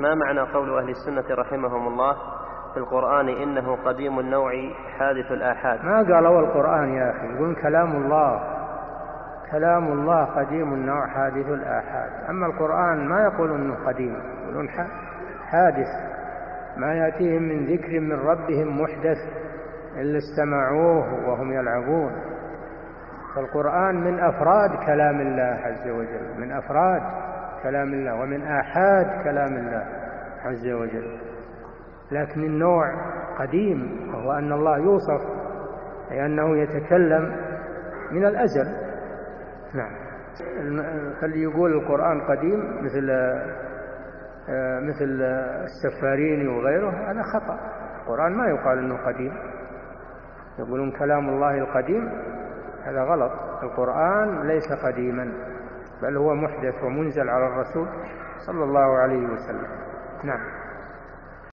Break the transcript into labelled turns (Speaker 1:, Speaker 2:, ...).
Speaker 1: ما معنى قول أهل السنة رحمهم الله في القرآن إنه قديم النوع حادث الآحاد؟
Speaker 2: ما قالوا القرآن يا أخي، يقولون كلام الله قديم النوع حادث الآحاد. أما القرآن ما يقولون أنه قديم، يقولون حادث، ما يأتيهم من ذكر من ربهم محدث إلا استمعوه وهم يلعبون. فالقرآن من أفراد كلام الله عز وجل، من أفراد كلام الله ومن آحاد كلام الله عز وجل. لكن النوع قديم، وهو أن الله يوصف لأنه يتكلم من الأزل. نعم. فاللي يقول القرآن قديم مثل السفاريني وغيره هذا خطأ. القرآن ما يقال أنه قديم، يقولون كلام الله القديم، هذا غلط. القرآن ليس قديما، بل هو محدث ومنزل على الرسول صلى الله عليه وسلم. نعم.